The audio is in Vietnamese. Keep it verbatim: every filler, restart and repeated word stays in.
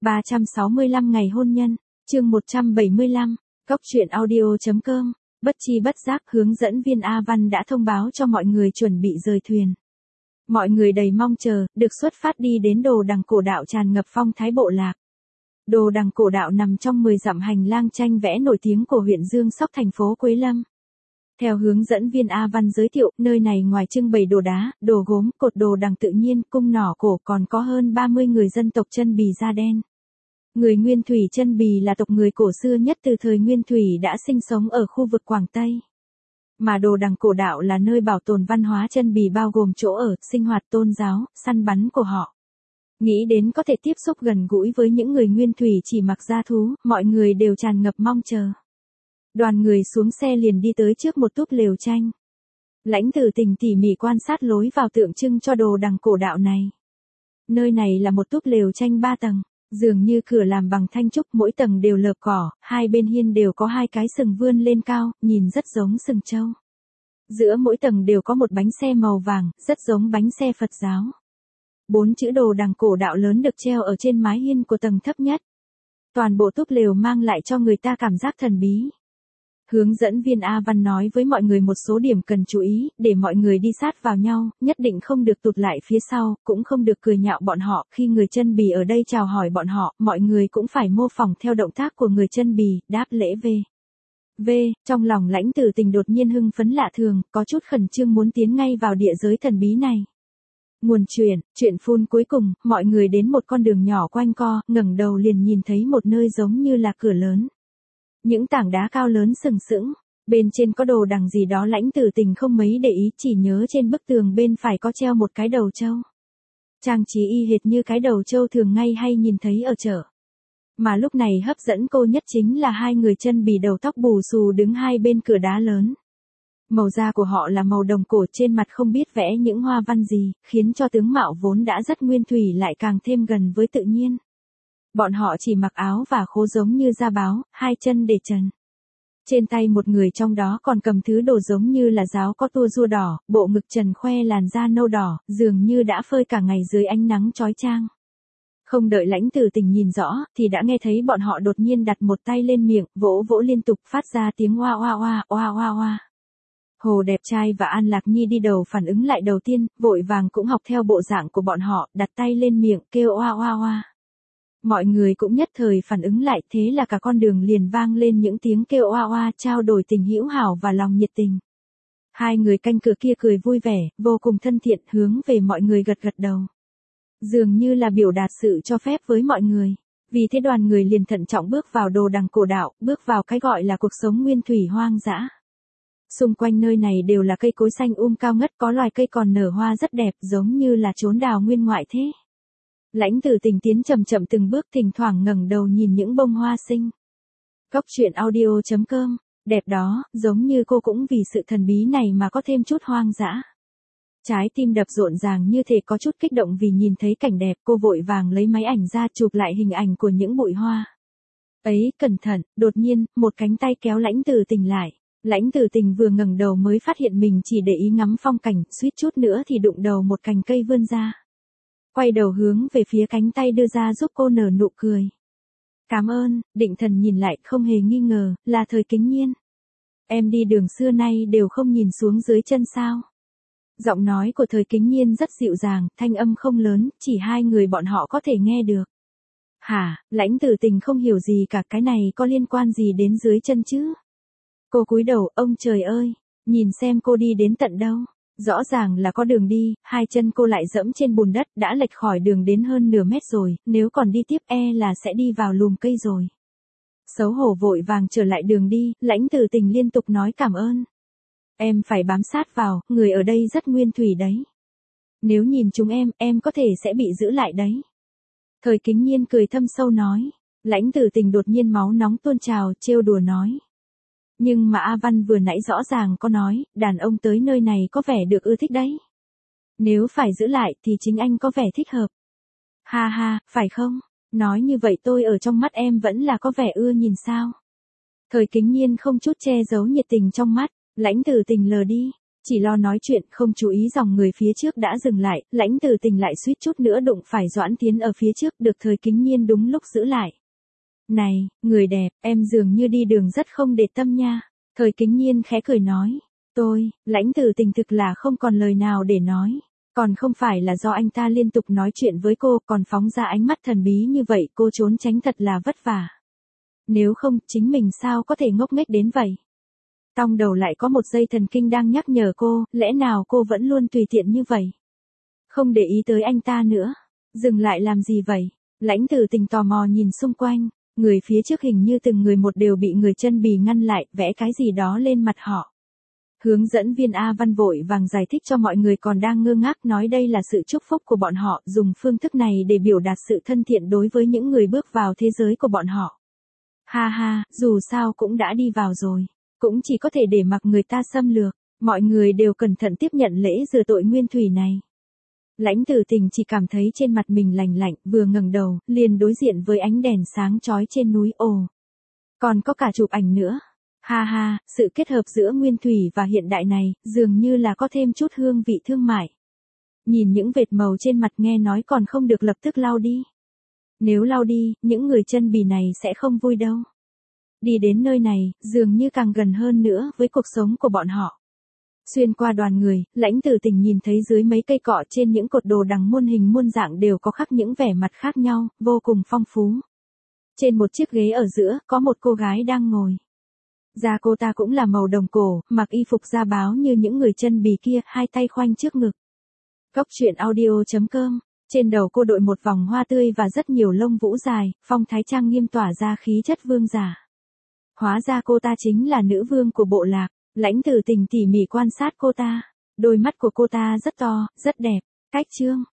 ba trăm sáu mươi lăm ngày hôn nhân, chương một trăm bảy mươi lăm, Cóc truyện audio chấm com, bất chi bất giác hướng dẫn viên A Văn đã thông báo cho mọi người chuẩn bị rời thuyền. Mọi người đầy mong chờ, được xuất phát đi đến Đồ Đằng Cổ Đạo tràn ngập phong thái bộ lạc. Đồ Đằng Cổ Đạo nằm trong mười dặm hành lang tranh vẽ nổi tiếng của huyện Dương Sóc thành phố Quế Lâm. Theo hướng dẫn viên A Văn giới thiệu, nơi này ngoài trưng bày đồ đá, đồ gốm, cột đồ đằng tự nhiên, cung nỏ cổ còn có hơn ba mươi người dân tộc Chân Bì da đen. Người Nguyên Thủy Chân Bì là tộc người cổ xưa nhất từ thời Nguyên Thủy đã sinh sống ở khu vực Quảng Tây. Mà Đồ Đằng Cổ Đạo là nơi bảo tồn văn hóa Chân Bì bao gồm chỗ ở, sinh hoạt tôn giáo, săn bắn của họ. Nghĩ đến có thể tiếp xúc gần gũi với những người Nguyên Thủy chỉ mặc da thú, mọi người đều tràn ngập mong chờ. Đoàn người xuống xe liền đi tới trước một túp lều tranh. Lãnh Tử Tình tỉ mỉ quan sát lối vào tượng trưng cho Đồ Đằng Cổ Đạo này. Nơi này là một túp lều tranh ba tầng, dường như cửa làm bằng thanh trúc, mỗi tầng đều lợp cỏ, hai bên hiên đều có hai cái sừng vươn lên cao, nhìn rất giống sừng trâu. Giữa mỗi tầng đều có một bánh xe màu vàng, rất giống bánh xe Phật giáo. Bốn chữ Đồ Đằng Cổ Đạo lớn được treo ở trên mái hiên của tầng thấp nhất. Toàn bộ túp lều mang lại cho người ta cảm giác thần bí. Hướng dẫn viên A Văn nói với mọi người một số điểm cần chú ý, để mọi người đi sát vào nhau, nhất định không được tụt lại phía sau, cũng không được cười nhạo bọn họ, khi người Chân Bì ở đây chào hỏi bọn họ, mọi người cũng phải mô phỏng theo động tác của người Chân Bì, đáp lễ v. V, trong lòng Lãnh Tử Tình đột nhiên hưng phấn lạ thường, có chút khẩn trương muốn tiến ngay vào địa giới thần bí này. Nguồn chuyện, chuyện phun cuối cùng, mọi người đến một con đường nhỏ quanh co, ngẩng đầu liền nhìn thấy một nơi giống như là cửa lớn. Những tảng đá cao lớn sừng sững, bên trên có đồ đằng gì đó Lãnh Tử Tình không mấy để ý, chỉ nhớ trên bức tường bên phải có treo một cái đầu trâu. Trang trí y hệt như cái đầu trâu thường ngay hay nhìn thấy ở chợ. Mà lúc này hấp dẫn cô nhất chính là hai người Chân Bì đầu tóc bù xù đứng hai bên cửa đá lớn. Màu da của họ là màu đồng cổ, trên mặt không biết vẽ những hoa văn gì, khiến cho tướng mạo vốn đã rất nguyên thủy lại càng thêm gần với tự nhiên. Bọn họ chỉ mặc áo và khố giống như da báo, hai chân để trần. Trên tay một người trong đó còn cầm thứ đồ giống như là giáo có tua rua đỏ, bộ ngực trần khoe làn da nâu đỏ, dường như đã phơi cả ngày dưới ánh nắng chói chang. Không đợi Lãnh Tử Tình nhìn rõ, thì đã nghe thấy bọn họ đột nhiên đặt một tay lên miệng, vỗ vỗ liên tục phát ra tiếng oa oa oa, oa oa oa. Hồ Đẹp Trai và An Lạc Nhi đi đầu phản ứng lại đầu tiên, vội vàng cũng học theo bộ dạng của bọn họ, đặt tay lên miệng, kêu oa oa oa. Mọi người cũng nhất thời phản ứng lại, thế là cả con đường liền vang lên những tiếng kêu oa oa, trao đổi tình hữu hảo và lòng nhiệt tình. Hai người canh cửa kia cười vui vẻ, vô cùng thân thiện, hướng về mọi người gật gật đầu. Dường như là biểu đạt sự cho phép với mọi người. Vì thế đoàn người liền thận trọng bước vào Đồ Đằng Cổ Đạo, bước vào cái gọi là cuộc sống nguyên thủy hoang dã. Xung quanh nơi này đều là cây cối xanh um cao ngất, có loài cây còn nở hoa rất đẹp, giống như là chốn đào nguyên ngoại thế. Lãnh Tử Tình tiến chậm chậm từng bước, thỉnh thoảng ngẩng đầu nhìn những bông hoa xinh. Cóc truyện audio chấm com, đẹp đó, giống như cô cũng vì sự thần bí này mà có thêm chút hoang dã. Trái tim đập rộn ràng như thể có chút kích động vì nhìn thấy cảnh đẹp, cô vội vàng lấy máy ảnh ra chụp lại hình ảnh của những bụi hoa. Ấy, cẩn thận, đột nhiên, một cánh tay kéo Lãnh Tử Tình lại. Lãnh Tử Tình vừa ngẩng đầu mới phát hiện mình chỉ để ý ngắm phong cảnh, suýt chút nữa thì đụng đầu một cành cây vươn ra. Quay đầu hướng về phía cánh tay đưa ra giúp cô nở nụ cười. Cảm ơn, định thần nhìn lại không hề nghi ngờ, là Thời Kính Nhiên. Em đi đường xưa nay đều không nhìn xuống dưới chân sao. Giọng nói của Thời Kính Nhiên rất dịu dàng, thanh âm không lớn, chỉ hai người bọn họ có thể nghe được. Hả, Lãnh Tử Tình không hiểu gì cả, cái này có liên quan gì đến dưới chân chứ? Cô cúi đầu, ông trời ơi, nhìn xem cô đi đến tận đâu. Rõ ràng là có đường đi, hai chân cô lại dẫm trên bùn đất, đã lệch khỏi đường đến hơn nửa mét rồi, nếu còn đi tiếp e là sẽ đi vào lùm cây rồi. Xấu hổ vội vàng trở lại đường đi, Lãnh Tử Tình liên tục nói cảm ơn. Em phải bám sát vào, người ở đây rất nguyên thủy đấy. Nếu nhìn chúng em, em có thể sẽ bị giữ lại đấy. Thời Kính Nhiên cười thâm sâu nói. Lãnh Tử Tình đột nhiên máu nóng tuôn trào, trêu đùa nói. Nhưng mà A Văn vừa nãy rõ ràng có nói, đàn ông tới nơi này có vẻ được ưa thích đấy. Nếu phải giữ lại thì chính anh có vẻ thích hợp. Ha ha, phải không? Nói như vậy tôi ở trong mắt em vẫn là có vẻ ưa nhìn sao? Thời Kính Nhiên không chút che giấu nhiệt tình trong mắt, Lãnh Tử Tình lờ đi. Chỉ lo nói chuyện không chú ý dòng người phía trước đã dừng lại, Lãnh Từ Tình lại suýt chút nữa đụng phải Doãn Tiến ở phía trước, được Thời Kính Nhiên đúng lúc giữ lại. Này, người đẹp, em dường như đi đường rất không để tâm nha. Thời Kính Nhiên khẽ cười nói. Tôi, Lãnh Từ Tình thực là không còn lời nào để nói. Còn không phải là do anh ta liên tục nói chuyện với cô, còn phóng ra ánh mắt thần bí như vậy, cô trốn tránh thật là vất vả. Nếu không, chính mình sao có thể ngốc nghếch đến vậy? Trong đầu lại có một dây thần kinh đang nhắc nhở cô, lẽ nào cô vẫn luôn tùy tiện như vậy? Không để ý tới anh ta nữa. Dừng lại làm gì vậy? Lãnh Từ Tình tò mò nhìn xung quanh, người phía trước hình như từng người một đều bị người chân bì ngăn lại, vẽ cái gì đó lên mặt họ. Hướng dẫn viên A Văn vội vàng giải thích cho mọi người còn đang ngơ ngác, nói đây là sự chúc phúc của bọn họ, dùng phương thức này để biểu đạt sự thân thiện đối với những người bước vào thế giới của bọn họ. Ha ha, dù sao cũng đã đi vào rồi, cũng chỉ có thể để mặc người ta xâm lược, mọi người đều cẩn thận tiếp nhận lễ rửa tội nguyên thủy này. Lãnh Từ Tình chỉ cảm thấy trên mặt mình lành lạnh, vừa ngẩng đầu, liền đối diện với ánh đèn sáng chói trên núi. Ồ, còn có cả chụp ảnh nữa. Ha ha, sự kết hợp giữa nguyên thủy và hiện đại này, dường như là có thêm chút hương vị thương mại. Nhìn những vệt màu trên mặt nghe nói còn không được lập tức lau đi. Nếu lau đi, những người chân bì này sẽ không vui đâu. Đi đến nơi này, dường như càng gần hơn nữa với cuộc sống của bọn họ. Xuyên qua đoàn người, Lãnh Từ Tình nhìn thấy dưới mấy cây cọ trên những cột đồ đằng muôn hình muôn dạng đều có khắc những vẻ mặt khác nhau, vô cùng phong phú. Trên một chiếc ghế ở giữa, có một cô gái đang ngồi. Da cô ta cũng là màu đồng cổ, mặc y phục da báo như những người chân bì kia, hai tay khoanh trước ngực. Cốc truyện audio chấm com. Trên đầu cô đội một vòng hoa tươi và rất nhiều lông vũ dài, phong thái trang nghiêm tỏa ra khí chất vương giả. Hóa ra cô ta chính là nữ vương của bộ lạc. Lãnh Từ Tình tỉ mỉ quan sát cô ta. Đôi mắt của cô ta rất to, rất đẹp. Cách trương,